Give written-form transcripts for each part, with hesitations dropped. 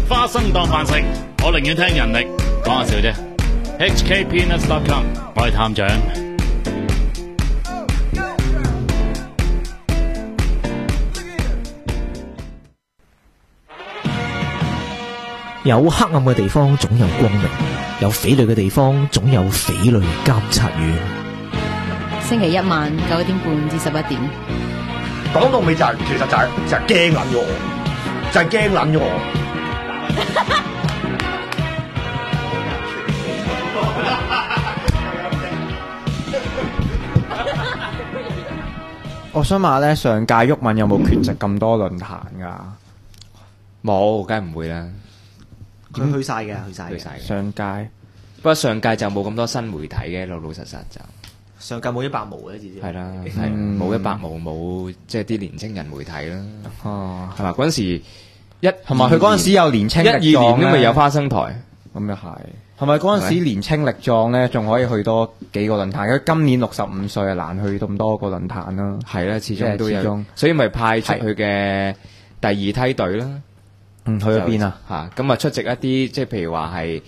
花生當飯食，我寧願聽人力。講下笑啫。HKpeanuts.com， 我係探長。 有黑暗嘅地方總有光明，有匪類嘅地方總有匪類監察院。 星期一晚9點半至11點。 講到尾就係、其實就係驚撚咗我，就係驚撚咗我。 我想問下咧，上屆毓民有冇缺席咁多論壇噶？ 冇，梗係唔會啦。 佢去晒嘅，去晒嘅。 上屆， 不過上屆就冇咁多新媒體嘅，老老實實就上屆冇100毛嘅，至少係啦，係冇100毛，冇即係啲年青人媒體啦。 哦， 係嘛？嗰陣時同埋佢嗰陣時有年青力壯 12年都未有花生台， 咁又係。係咪嗰陣時年青力壯咧，仲可以去多幾個論壇？佢今年65歲啊，難去咁多個論壇啦。 係啦，始終都有， 始終所以咪派出佢嘅第二梯隊啦。 去咗邊啊？ 咁啊出席一啲即係譬如話係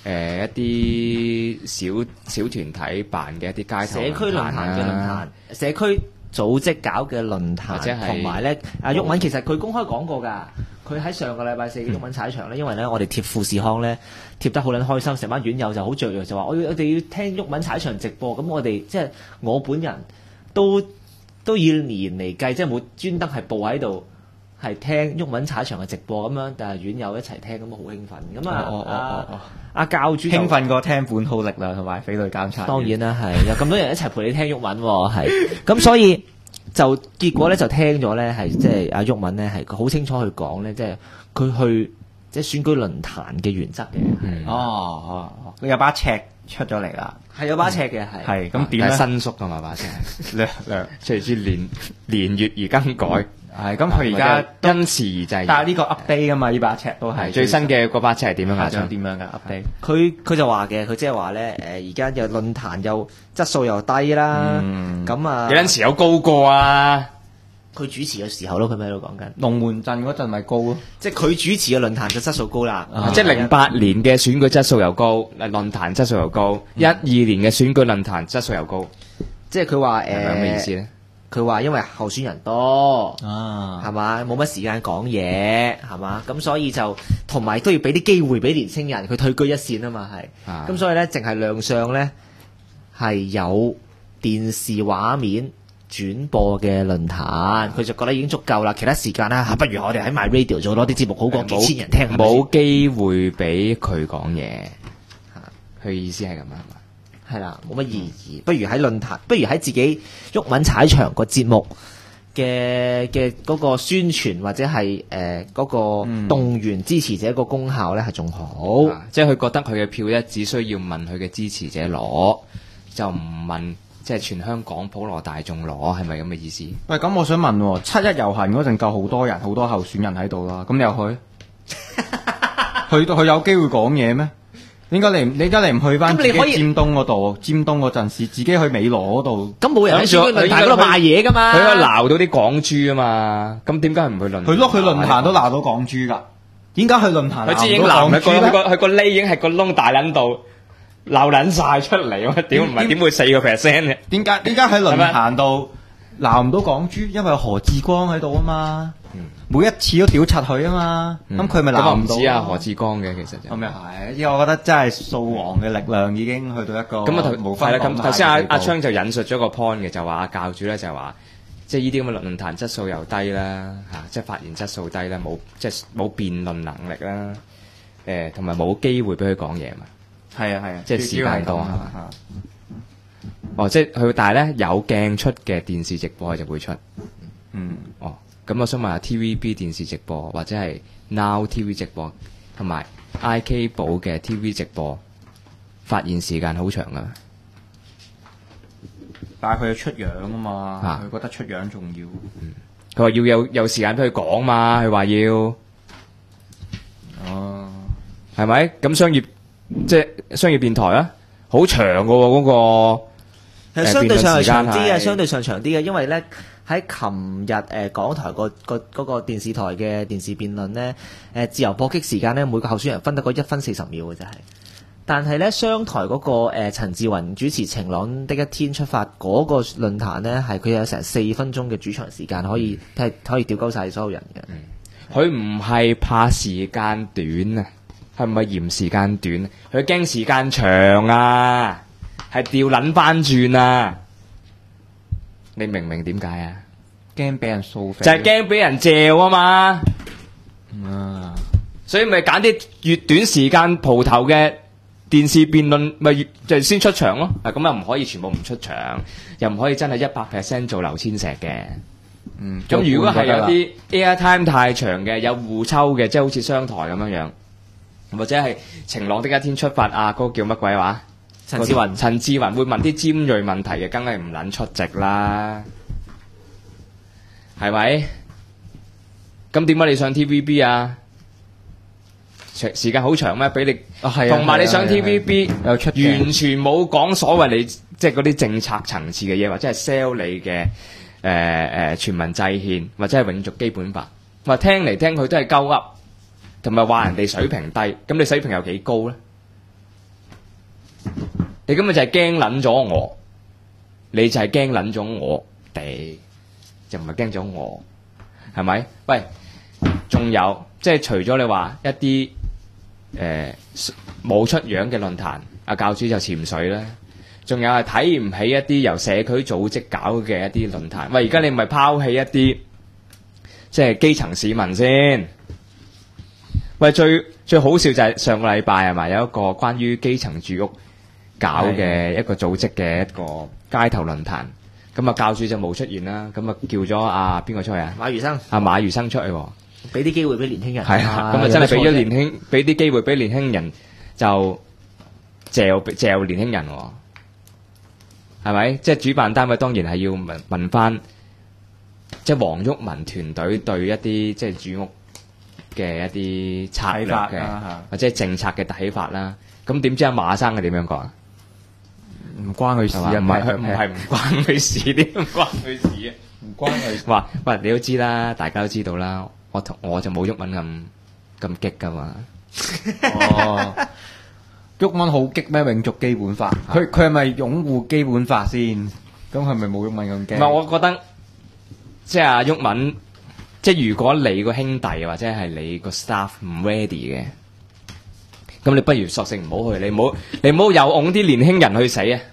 一啲小團體辦嘅一啲街頭社區論壇嘅論壇，社區組織搞嘅論壇，同埋咧阿毓民其實佢公開講過㗎。佢喺上個禮拜4嘅毓民踩場咧，因為咧我哋貼富士康咧貼得好撚開心，成班院友就好雀躍，就話我哋要聽毓民踩場直播。咁我哋即係我本人都以年嚟計，即係冇專登係報喺度。係聽毓民踩場嘅直播咁樣，但係院友一齊聽咁好興奮咁啊！阿教主興奮過聽本土力量同埋匪類監察。 當然啦，係有咁多人一齊陪你聽毓民喎，係咁所以就結果咧就聽咗咧係即係阿毓民咧係好清楚去講咧，即係佢去即係選舉論壇嘅原則嘅。 佢有把尺出咗嚟啦， 係有把尺嘅係咁點咧？ 伸縮㗎嘛把尺，略隨住年月而更改。 係咁，佢而家因時而制。 但係呢個 update 㗎嘛，呢把尺都係最新嘅嗰把尺係點樣㗎？ 仲點樣㗎 update？ 佢就話嘅，佢即係話咧而家又論壇又質素又低啦，咁啊有陣時有高過啊。 佢主持嘅時候咯，佢咪喺度講緊龍門陣嗰陣咪高咯， 即係佢主持嘅論壇就質素高啦。 即係08年嘅選舉質素又高，論壇質素又高，12年嘅選舉論壇質素又高。 即係佢話係咩意思咧？ 佢話因為候選人多係嘛，冇乜時間講嘢係嘛，咁所以就同埋都要俾啲機會俾年青人，佢退居一線啊嘛係。咁所以咧，淨係亮相咧係有電視畫面轉播嘅論壇，佢就覺得已經足夠啦。其他時間啦不如我哋喺 MyRadio 做多啲節目，好過幾千人聽。 冇機會俾佢講嘢，佢意思係咁啊？ 係啦，冇乜意義。不如喺論壇，不如喺自己毓民踩場個節目嘅嗰個宣傳或者係嗰個動員支持者個功效咧係仲好。 即係佢覺得佢嘅票咧只需要問佢嘅支持者攞，就唔問即係全香港普羅大眾攞，係咪咁嘅意思？ 喂，咁我想問，7·1遊行嗰陣夠好多人，好多候選人喺度啦，咁你又去？佢有機會講嘢咩？點解你唔去翻自己尖東嗰度？尖東嗰陣時，自己去美羅嗰度。 咁冇人喺選舉論壇嗰度賣嘢噶嘛？ 佢可以鬧到啲港豬啊嘛？咁點解唔去論壇？ 佢碌去論壇都鬧到港豬㗎。點解去論壇？ 佢知已經鬧佢個呢已經係個窿大撚到鬧撚晒出嚟喎！屌唔係點會4%嘅？ 點解喺論壇度鬧唔到港豬？因為有何志光喺度啊嘛。每一次都屌柒佢啊嘛，咁佢咪鬧唔到？ 唔止啊何志光嘅其實就咁又係，因為我覺得真係掃黃嘅力量已經去到一個咁啊無分黨派嘅地步。 咁頭先阿昌就引述咗個 point 嘅，就話阿教主咧就話，即係呢啲咁嘅論壇質素又低啦，即係發言質素低啦，冇辯論能力啦，同埋冇機會俾佢講嘢嘛。係啊，即係時間多係嘛？即係佢，但係咧有鏡出嘅電視直播就會出。咁我想問下 TVB 電視直播或者係 Now TV 直播同埋 IK 寶嘅 TV 直播發言時間好長㗎， 但係佢要出樣啊嘛，佢覺得出樣重要。 佢話要有時間俾佢講嘛，佢話要係咪？咁商業電台啊，好長㗎喎嗰個。 係相對上係長啲嘅，相對上長啲嘅，因為咧喺琴日港台嗰個電視台嘅電視辯論咧，自由搏擊時間咧，每個候選人分得個1分40秒嘅啫係。但係咧，商台嗰個陳志雲主持晴朗的一天出發嗰個論壇咧，係佢有成4分鐘嘅主場時間，可以屌鳩晒所有人嘅。 佢唔係怕時間短啊，係唔係嫌時間短？佢驚時間長啊，係調撚翻轉啊！你明唔明點解啊？ 驚俾人掃肥， 就係驚俾人嚼啊嘛！所以咪揀啲越短時間蒲頭嘅電視辯論，咪就先出場咯。咁又唔可以全部唔出場，又唔可以真係100% 做劉千石嘅。咁如果係有啲 airtime 太長嘅，有互抽嘅，即係好似商台咁樣，或者係晴朗的一天出發啊，嗰個叫乜鬼話？陳志雲會問啲尖鋭問題嘅，梗係唔撚出席啦，係咪？咁點解你上 TVB 啊？時間好長咩？俾你同埋你上 TVB 完全冇講所謂你即係嗰啲政策層次嘅嘢，或者係 sell 你嘅全民制憲或者係永續基本法，話聽嚟聽去都係鳩噏，同埋話人哋水平低，咁你水平有幾高咧？你根本就係驚撚咗我，你就係驚撚咗我哋，就唔係驚咗我，係咪？喂，仲有即係除咗你話一啲冇出樣嘅論壇，阿教主就潛水啦。仲有係睇唔起一啲由社區組織搞嘅一啲論壇。喂，而家你唔係拋棄一啲即係基層市民先？喂，最好笑就係上個禮拜係咪有一個關於基層住屋搞嘅一個組織嘅一個街頭論壇？咁啊教主就冇出現啦。咁啊叫咗阿邊個出去啊？馬如生出去喎。 俾啲機會俾年輕人， 係啊，咁啊真係俾啲機會俾年輕人就嚼年輕人喎，係咪？即係主辦單位當然係要問翻，即係黃毓民團隊對一啲即係住屋嘅一啲策略嘅或者政策嘅睇法啦。咁點知阿馬生係點樣講啊？ 唔關佢事啊， 唔係唔關佢事，點唔關佢事啊？ 唔關佢。 話喂，你都知啦，大家都知道啦。我就冇毓民咁激噶嘛。 哦，毓民好激咩？永續基本法，佢係咪擁護基本法先？咁係咪冇毓民咁激？ 唔係，我覺得即係阿毓民，即係如果你個兄弟或者係你個 staff 唔 ready 嘅，咁你不如索性唔好去，你唔好又拱啲年輕人去死啊！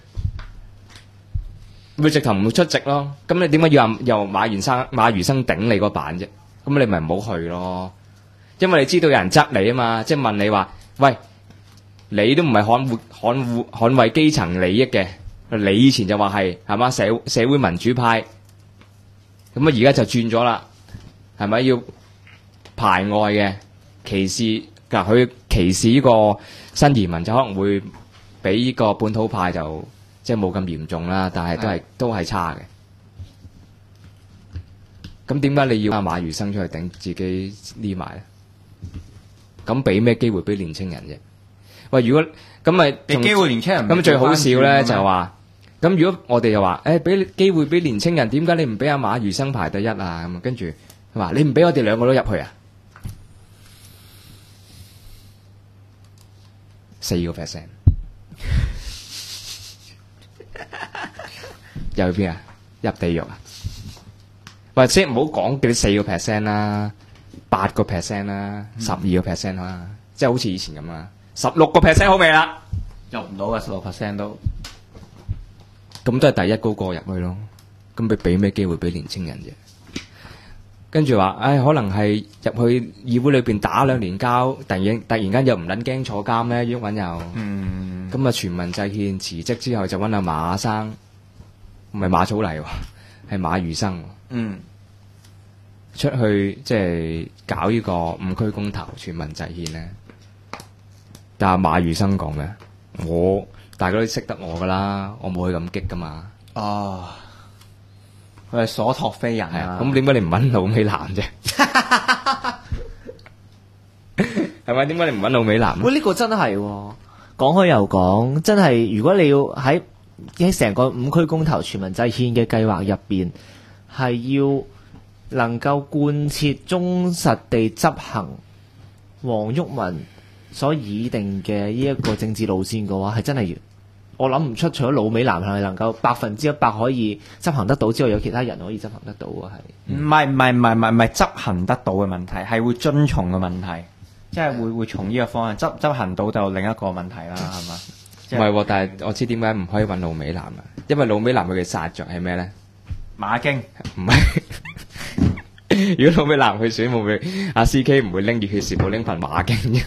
咪直頭唔出席咯。咁你點解要由馬如生頂你個板啫？咁你咪唔好去咯，因為你知道有人質你啊嘛，即係問你話，喂，你都唔係捍衛基層利益嘅，你以前就話係嘛社會民主派，咁啊而家就轉咗啦，係咪要排外嘅歧視？嗱，佢歧視呢個新移民就可能會比呢個本土派就即係冇咁嚴重啦，但係都係差嘅。咁點解你要阿馬如生出去頂自己匿埋咧？咁俾咩機會俾年青人啫？喂，如果咁咪俾機會年青人，咁最好笑咧就係話，咁如果我哋又話，俾機會俾年青人，點解你唔俾阿馬如生排第一啊？咁跟住佢話你唔俾我哋兩個都入去啊？4%又去邊啊？入地獄啊？或者唔好講嗰啲4% 啦，8% 啦，12% 啦，即係好似以前咁啦，16% 好未啦？ 入唔到啊，16% 都， 咁都係第一高過入去咯。咁你俾咩機會俾年青人啫？跟住話，可能係入去議會裏邊打2年交，突然間又唔撚驚坐監咧，毓民又，咁啊全民制憲辭職之後就揾阿馬生，唔係馬草泥喎，係馬如生。出去即係搞呢個5區公投全民制憲咧，但係馬如生講咩？大家都識得我噶啦，我冇佢咁激噶嘛。 哦，佢係所託非人啊！ 咁點解你唔揾老美男啫？係咪？點解你唔揾老美男？ 喂，呢個真係講開又講，真係如果你要喺成個5區公投全民制憲嘅計劃入邊， 係要能夠貫徹忠實地執行黃毓民所擬定嘅呢一個政治路線嘅話，係真係我諗唔出，除咗老美男係能夠100%可以執行得到之外，有其他人可以執行得到嘅係。 唔係執行得到嘅問題，係會遵從嘅問題，即係會從呢個方向執行到就另一個問題啦，係嘛？ 唔係喎，但係我知點解唔可以揾老美男啊？因為老美男佢嘅殺着係咩咧？ 馬經唔係，如果老美男去選，會唔會阿 CK 唔會拎熱血時報拎份馬經嘅？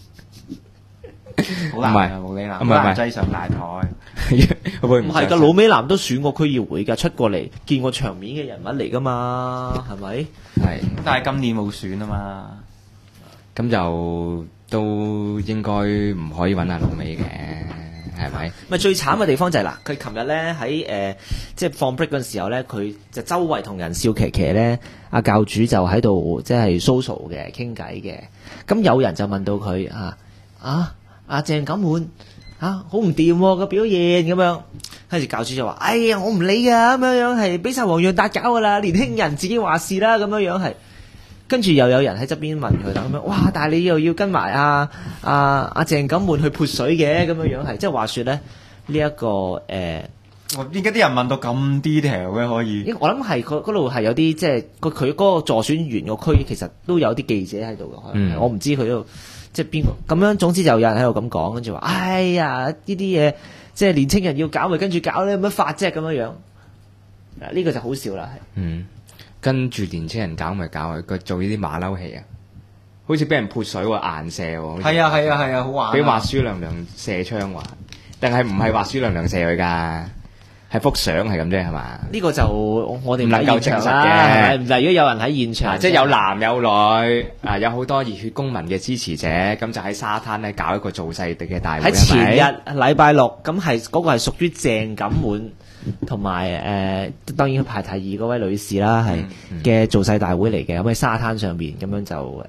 好難啊，冇理啦，唔係擠上大台， 會唔係㗎？老美男都選過區議會㗎，出過嚟見過場面嘅人物嚟㗎嘛，係咪？ 係， 但係今年冇選啊嘛， 咁就都應該唔可以揾下老美嘅。係咪？咪最慘嘅地方就係、是、嗱，佢琴日咧喺即係放 break 嗰陣時候咧，佢就周圍同人笑騎騎咧，阿教主就喺度即係 social 嘅傾偈嘅。咁有人就問到佢阿鄭錦滿好唔掂個表現咁樣，跟住教主就話：哎呀，我唔理㗎，咁樣係俾晒黃洋達搞㗎啦，年輕人自己話事啦，咁樣係。跟住又有人喺側邊問佢啦，咁樣哇！但係你又要跟埋阿鄭錦滿去潑水嘅，咁樣係，即係話説咧呢一個我點解啲人問到咁 detail 嘅可以？ 我諗係嗰度係有啲即係佢嗰個助選員個區其實都有啲記者喺度嘅，我唔知佢度即係邊個咁樣。總之就有人喺度咁講，跟住話：哎呀，呢啲嘢即係年青人要搞咪跟住搞咧，有乜法啫咁樣樣。嗱呢個就好笑啦，係。 跟住年青人搞咪搞佢做呢啲馬騮戲啊，好似俾人潑水喎，顏射喎。係啊，好玩。 俾話舒娘娘射槍話，定係唔係話舒娘娘射佢㗎？係幅相係咁啫，係嘛？呢個就我哋唔能夠證實嘅。如果有人喺現場， 即係有男有女有好多熱血公民嘅支持者，咁就喺沙灘咧搞一個造勢嘅大會。 喺前日禮拜六，咁係嗰個係屬於鄭錦滿。同埋當然排第二嗰位女士啦，係嘅造勢大會嚟嘅，咁喺沙灘上邊咁樣就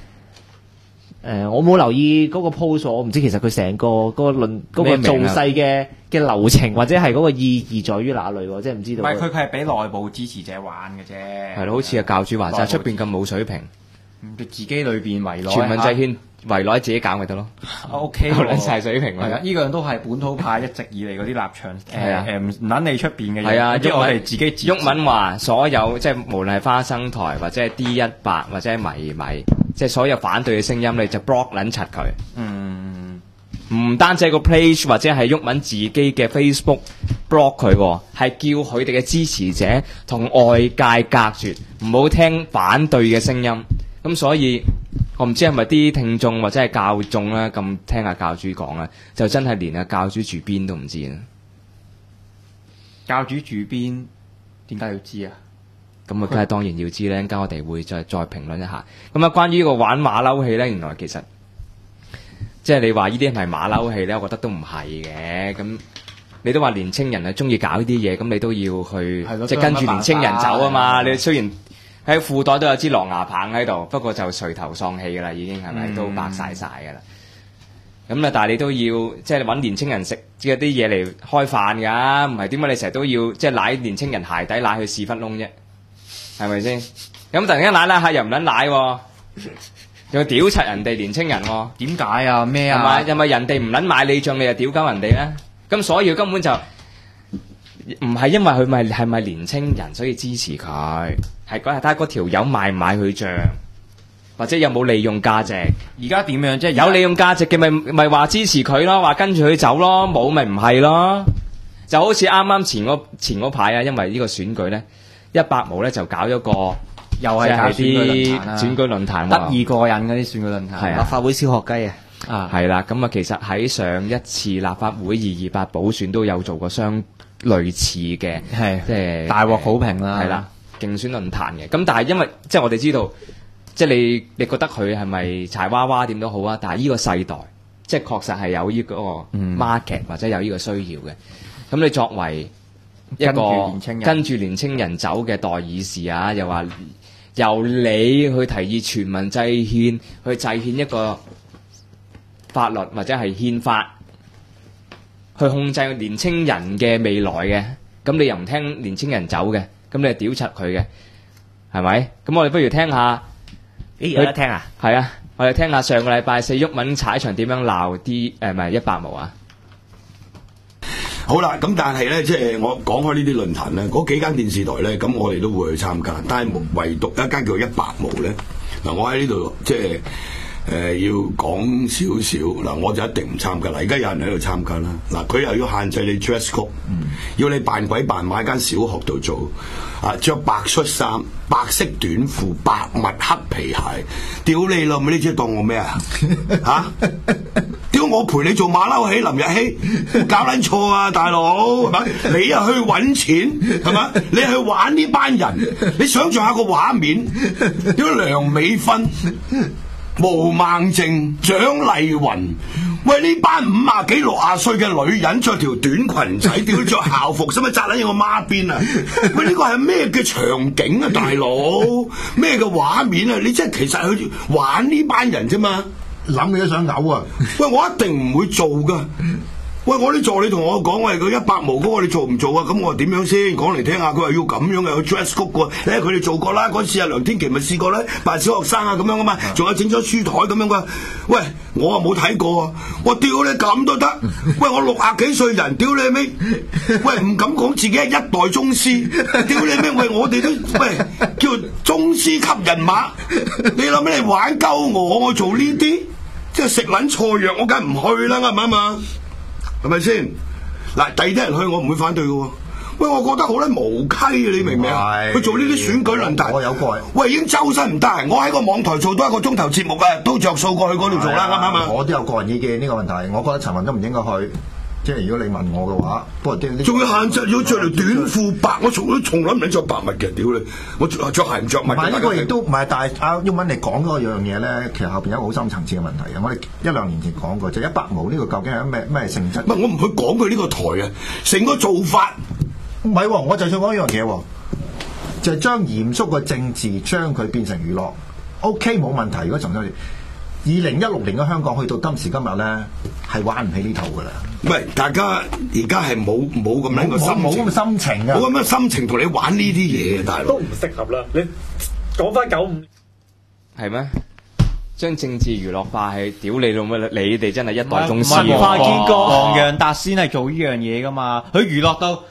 我冇留意嗰個 post， 我唔知其實佢成個嗰個論嗰個造勢嘅流程或者係嗰個意義在於哪裏喎，即係唔知道。 唔係佢係俾內部支持者玩嘅啫。 係咯，好似阿教主話齋，出邊咁冇水平， 自己裏邊圍內全民制圈。圍內自己搞咪得咯 ，OK， 撚晒水平係啊！呢個人都係本土派一直以嚟嗰啲立場，唔撚你出邊嘅嘢。 係啊， 即係我哋自己。 毓民話所有即係無論係花生台或者係 D100或者係迷，即係所有反對嘅聲音，你就 block 撚柒佢。唔單止係個 page 或者係毓民自己嘅 Facebook block 佢，係叫佢哋嘅支持者同外界隔絕，唔好聽反對嘅聲音。咁所以。我唔知係咪啲聽眾或者係教眾咧咁聽阿教主講咧，就真係連阿教主住邊都唔知啊！ 教主住邊？點解要知啊？ 咁啊，梗係當然要知咧。陣間我哋會再評論一下。咁啊，關於呢個玩馬騮戲咧，原來其實即係你話呢啲係咪馬騮戲咧？我覺得都唔係嘅。咁你都話年青人係中意搞呢啲嘢，咁你都要去即係跟住年青人走啊嘛！你雖然喺褲袋都有支狼牙棒喺度，不過就垂頭喪氣噶啦，已經係咪都白晒噶啦？咁啊，但係你都要即係揾年青人食啲嘢嚟開飯㗎，唔係點解你成日都要即係舐年青人鞋底舐去屎忽窿啫？係咪先？咁突然間舐下又唔撚舐喎，又屌柒人哋年青人喎？ 點解啊？咩啊？ 係咪人哋唔撚買你帳，你又屌鳩人哋咧？咁所以根本就唔係因為佢係咪年青人所以支持佢，係睇下嗰條友買唔買佢帳，或者有冇利用價值。 而家點樣？即係有利用價值嘅咪話支持佢咯，話跟住佢走咯，冇咪唔係咯。就好似啱啱前嗰排啊，因為呢個選舉咧，100毛咧就搞咗個又係搞啲選舉論壇， 得意過癮嗰啲選舉論壇， 立法會小學雞啊，係啦。咁啊，其實喺上一次立法會228補選都有做過類似嘅，即係大獲好評啦， 係啦，競選論壇嘅。咁但係因為即係我哋知道，即係你覺得佢係咪柴娃娃點都好啊？但係呢個世代即係確實係有呢個 market 或者有呢個需要嘅。咁你作為一個跟住年青人走嘅代議士啊，又話由你去提議全民制憲，去制憲一個法律或者係憲法，去控制年青人嘅未來嘅，咁你又唔聽年青人走嘅， 咁你係屌柒佢嘅，係咪？咁我哋不如聽下， 有得聽啊？ 係啊，我哋聽下上個禮拜四毓民踩場點樣鬧啲唔係100毛啊！ 好啦，咁但係咧，即係我講開呢啲論壇咧，嗰幾間電視台咧，咁我哋都會去參加，但係唯獨一間叫100毛咧，嗱，我喺呢度即係要講少少，嗱，我就一定唔參加啦。而家有人喺度參加啦，嗱，佢又要限制你 dress code，要你扮鬼扮馬喺間小學度做，着白恤衫、白色短褲、白襪黑皮鞋，屌你老味，你知當我咩啊？嚇！屌我陪你做馬騮戲林日曦，搞撚錯啊大佬係咪？你又去揾錢係嘛？你去玩呢班人，你想象下個畫面，屌梁美芬、毛孟靜、蔣麗芸，喂呢班50幾60歲嘅女人着條短裙仔，屌着校服，使乜紮撚喺我孖邊啊？喂呢個係咩嘅場景啊大佬？咩嘅畫面啊？你真係其實去玩呢班人啫嘛？ 諗你都想嘔啊！ 喂，我一定唔會做噶。喂，我啲助理同我講，喂，佢100毛嗰個你做唔做啊？咁我話點樣先？講嚟聽下。佢話要咁樣嘅，有 dress code 嘅。佢哋做過啦，嗰次阿梁天琦咪試過咧，扮小學生啊咁樣啊嘛，仲有整咗書台咁樣噶。喂，我啊冇睇過啊！我屌你咁都得？喂，我60幾歲人，屌你咩？喂，唔敢講自己係一代宗師，屌你咩？喂，我哋都喂叫宗師級人馬，你諗咩？你玩鳩我做呢啲？即係食撚錯藥，我梗係唔去啦，啱唔啱啊？係咪先？嗱，第二啲人去我唔會反對嘅喎。喂，我覺得好撚無稽啊！你明唔明啊？佢做呢啲選舉論壇， 我有過。 喂，已經周身唔得閒，我喺個網台做多1個鐘頭節目啊，都着數過去嗰度做啦，啱唔啱啊？ 我都有個人意見呢個問題，我覺得陳雲都唔應該去。即係如果你問我嘅話，不過仲要限制要着條短褲白，我從來唔着白襪嘅，屌你！我着鞋唔着襪。 唔係呢個亦都唔係，但係阿毓民你講嗰樣嘢咧，其實後邊有一個好深層次嘅問題嘅。我哋1-2年前講過，就100毛呢個究竟係咩性質？ 唔係我唔去講佢呢個台啊，成個做法唔係喎，我就想講一樣嘢喎，就係將嚴肅嘅政治將佢變成娛樂。OK 冇問題，如果從咗2016年嘅香港去到今時今日咧，係玩唔起呢套噶啦。 喂，大家而家係冇咁樣嘅心情， 冇咁嘅心情啊， 冇咁嘅心情同你玩呢啲嘢，大佬都唔適合啦。你講翻95 係咩？將政治娛樂化係屌你老咩？你哋真係一代宗師啊！ 文化見過黃洋達先係做呢樣嘢噶嘛？佢娛樂到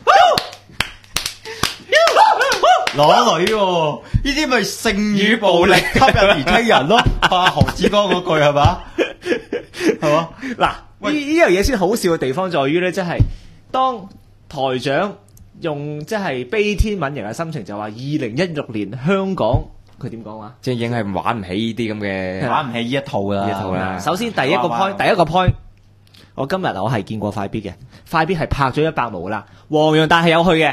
攞女喎，呢啲咪性與暴力吸引年輕人咯？何志剛嗰句係嘛？係嘛？ 嗱，呢樣嘢先好笑嘅地方在於咧，即係當台長用即係悲天憫人嘅心情就話2016年香港佢點講話？ 即係已經係玩唔起呢啲咁嘅， 玩唔起呢一套啦。 呢一套啦。 首先第一個 point，我今日我係見過快必嘅，快必係拍咗100毛啦，黃洋達係有去嘅。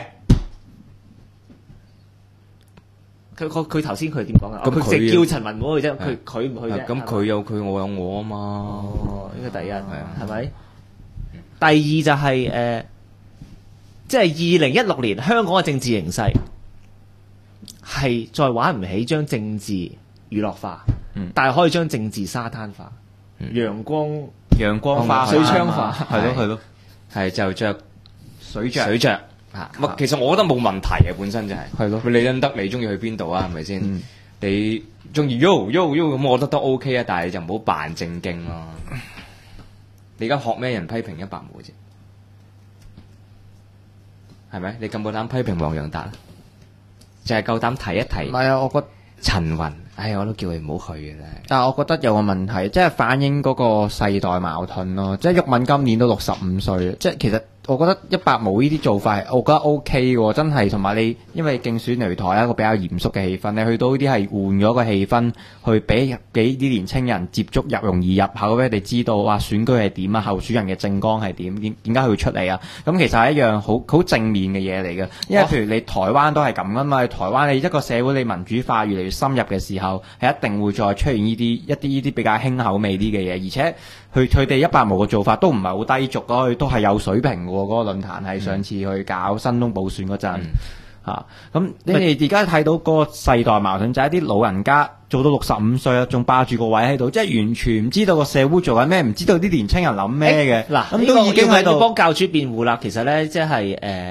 佢頭先佢點講啊？佢直叫陳文武去啫，佢唔去啫。 咁佢有佢，我有我啊嘛。 哦，呢個第一係咪？第二就係即係2016年香港嘅政治形勢係再玩唔起將政治娛樂化，但係可以將政治沙灘化、陽光化、水槍化， 係咯， 係就着水着。 其實我覺得冇問題嘅，本身就係。 係咯。 你得你中意去邊度啊？係咪先？你中意喐咁，我覺得都 OK 啊，但係你就唔好扮正經咯。你而家學咩人批評100毛啫？係咪？你咁夠膽批評黃洋達？就係夠膽提一提。 唔係啊，我覺得陳雲，我都叫佢唔好去嘅啦。 但係我覺得有個問題，即係反映嗰個世代矛盾咯。即係毓民今年都65歲，即係其實。我覺得100毛呢啲做法，我覺得 OK 喎，真係同埋你，因為競選擂台一個比較嚴肅嘅氣氛，你去到呢啲係換咗個氣氛，去俾啲年青人接觸容易入口，俾佢哋知道話選舉係點啊，候選人嘅政綱係點解佢會出嚟啊？咁其實係一樣好正面嘅嘢嚟嘅，因為譬如你台灣都係咁噶嘛，台灣你一個社會你民主化越嚟越深入嘅時候，係一定會再出現呢啲比較輕口味啲嘅嘢，而且佢哋100毛嘅做法都唔係好低俗咯，都係有水平嘅。嗰個論壇係上次去搞新東補選嗰陣咁你哋而家睇到嗰個世代矛盾就係一啲老人家做到65歲啦，仲霸住個位喺度，即係完全唔知道個社會做緊咩，唔知道啲年青人諗咩嘅。 嗱，咁都已經喺度幫教主辯護啦。其實咧，即係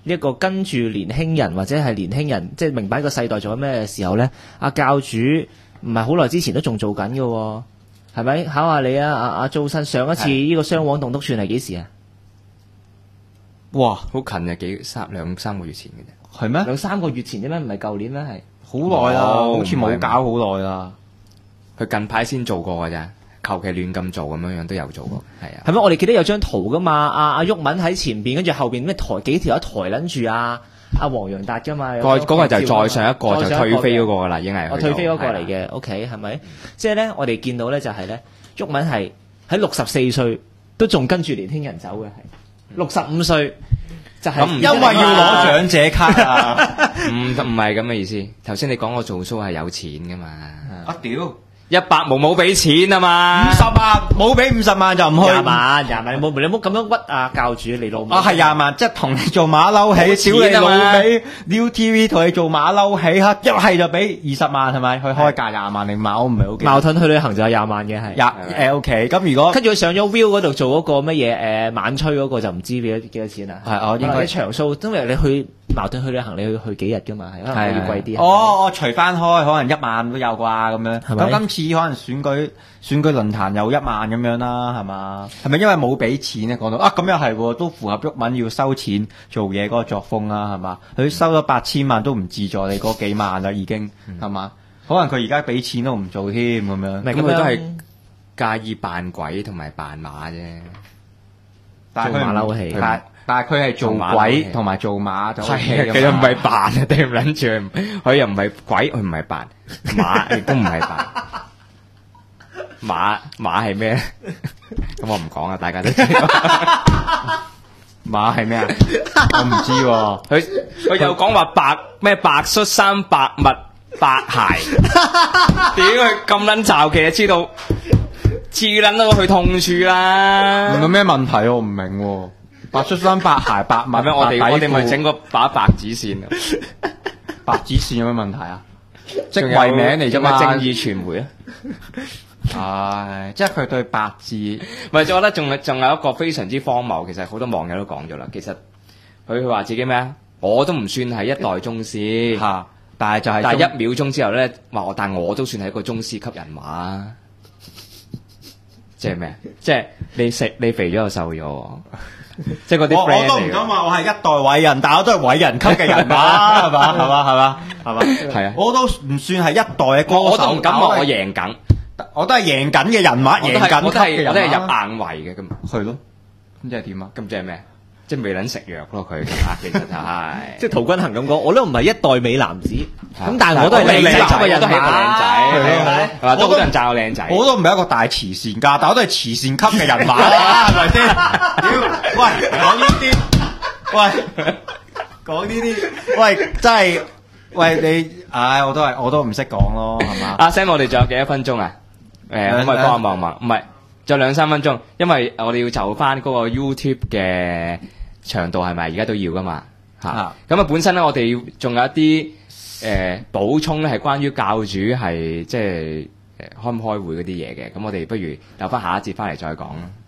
呢一個跟住年輕人或者係年輕人，即係明白一個世代做緊咩時候咧，阿教主唔係好耐之前都仲做緊嘅喎，係咪？考下你啊，阿祖新上一次呢個雙黃棟篤串係幾時啊？ 哇，好近嘅兩三個月前嘅啫， 係咩 ？2-3個月前啫咩？唔係舊年咩？係好耐啦，好似冇搞好耐啦。 佢近排先做過㗎咋。求其亂咁做咁樣都有做過，係啊。 係咪？我哋記得有張圖噶嘛？阿毓民喺前邊，跟住後邊咩幾條一抬撚住阿黃洋達噶嘛？ 嗰個就係再上一個就退飛嗰個㗎啦，已經係。 退飛嗰個嚟嘅 ，OK 係咪？即係咧，我哋見到咧就係咧，毓民係喺64歲都仲跟住年輕人走嘅，係65歲就係因為要攞長者卡啊！ 唔係咁嘅意思。頭先你講我做 show 係有錢㗎嘛？ 我屌 ！100毛冇俾錢啊嘛 ，50萬冇俾50萬就唔去。 20萬你冇咁樣屈啊教主你老母。 係20萬，即係同你做馬騮起，屌你老味 ViuTV 同你做馬騮起，一係就俾20萬係咪？去開價20萬定萬，我唔係好記得。 矛盾去旅行就有20萬嘅係。 OK， 咁如果跟住佢上咗 Viu 嗰度做嗰個乜嘢晚吹嗰個就唔知俾幾多錢啊？ 係我應該長數，因為你去矛盾去旅行你去幾日㗎嘛？係可能要貴啲。 我除翻開可能1萬都有啩咁樣。咁今次可能選舉論壇有1萬咁樣啦，係嘛？係咪因為冇俾錢咧？講到咁又係，都符合毓民要收錢做嘢嗰個作風啦，係嘛？佢收咗8000萬都唔自在你嗰幾萬啦，已經係嘛？可能佢而家俾錢都唔做添咁樣。 咁佢都係介意扮鬼同埋扮馬啫。 但係佢馬騮戲， 但係佢係做鬼同埋做馬就係， 其實唔係扮啊，定唔撚住，佢又唔係鬼，佢唔係扮馬，亦都唔係扮馬係咩？咁我唔講啊，大家都知馬係咩啊？我唔知喎。 佢又講話白恤衫白襪白鞋，點佢咁撚嘈？其實知道刺撚到佢痛處啦。 有咩問題我唔明喎。白恤衫白鞋白襪咩？我哋咪整個白紙線啊！ 白紙線有咩問題啊？職位名嚟啫嘛， 正義傳媒啊！ 係，即係佢對白字， 唔係，我覺得仲有一個非常之荒謬。其實好多網友都講咗啦。其實佢話自己咩啊？我都唔算係一代宗師嚇，但係 1秒鐘之後咧話但我都算係一個宗師級人馬。即係咩？即係你肥咗又瘦咗。即係嗰啲 friend 嚟嘅。我都唔敢話我係一代偉人，但係我都係偉人級嘅人馬，係嘛？係啊，我都唔算係一代嘅歌手。 我都唔敢話我贏緊， 我都係贏緊嘅人馬，贏緊級嘅人馬。 我都係入硬圍嘅咁。 係咯，咁即係點啊？ 咁即係咩？即係未撚食藥咯，佢其實就係。 即係陶君行咁講，我都唔係一代美男子，咁但係我都係靚仔級嘅人， 都係一個靚仔，係嘛？都好多人讚我靚仔。 我都唔係一個大慈善家，但我都係慈善級嘅人馬啦，係咪先？喂，講呢啲，講呢啲，喂，真係，喂你，我都唔識講咯，係嘛？ 阿 Sam， 我哋仲有幾多分鐘啊？可唔可以幫我望望？唔係，仲有2-3分鐘，因為我哋要就翻嗰個 YouTube 嘅長度係咪而家都要噶嘛？嚇，咁啊本身咧，我哋仲有一啲補充咧，係關於教主係即係開唔開會嗰啲嘢嘅。咁我哋不如留翻下一節翻嚟再講啦。